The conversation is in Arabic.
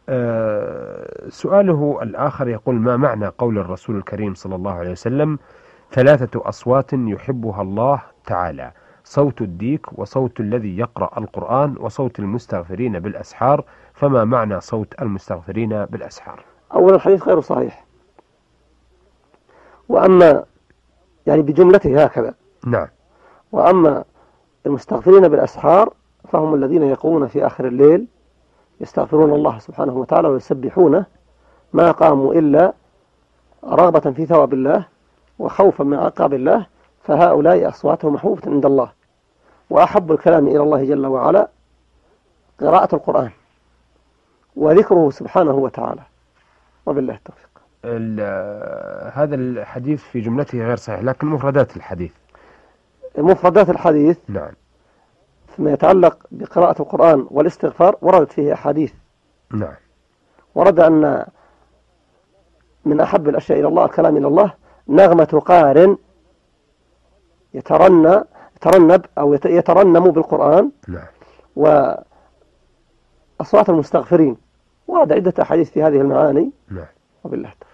سؤاله الآخر يقول: ما معنى قول الرسول الكريم صلى الله عليه وسلم: ثلاثة أصوات يحبها الله تعالى، صوت الديك، وصوت الذي يقرأ القرآن، وصوت المستغفرين بالأسحار، فما معنى صوت المستغفرين بالأسحار؟ أولا الحديث غير صحيح، وأما يعني بجملته هكذا. نعم. وأما المستغفرين بالأسحار فهم الذين يقومون في آخر الليل يستغفرون الله سبحانه وتعالى ويسبحونه ما قاموا إلا رغبة في ثواب الله وخوفا من عقاب الله، فهؤلاء أصواتهم محبوبة عند الله. وأحب الكلام إلى الله جل وعلا قراءة القرآن وذكره سبحانه وتعالى، وبالله التوفيق. هذا الحديث في جملته غير صحيح، لكن مفردات الحديث. مفردات الحديث نعم. فيما يتعلق بقراءة القرآن والاستغفار وردت فيه أحاديث. نعم. ورد أن من أحب الأشياء إلى الله الكلام إلى الله نغمة قارن يترنب أو يترنم بالقرآن. نعم. وأصوات المستغفرين. ورد عدة أحاديث في هذه المعاني. نعم. وبالله التوفيق.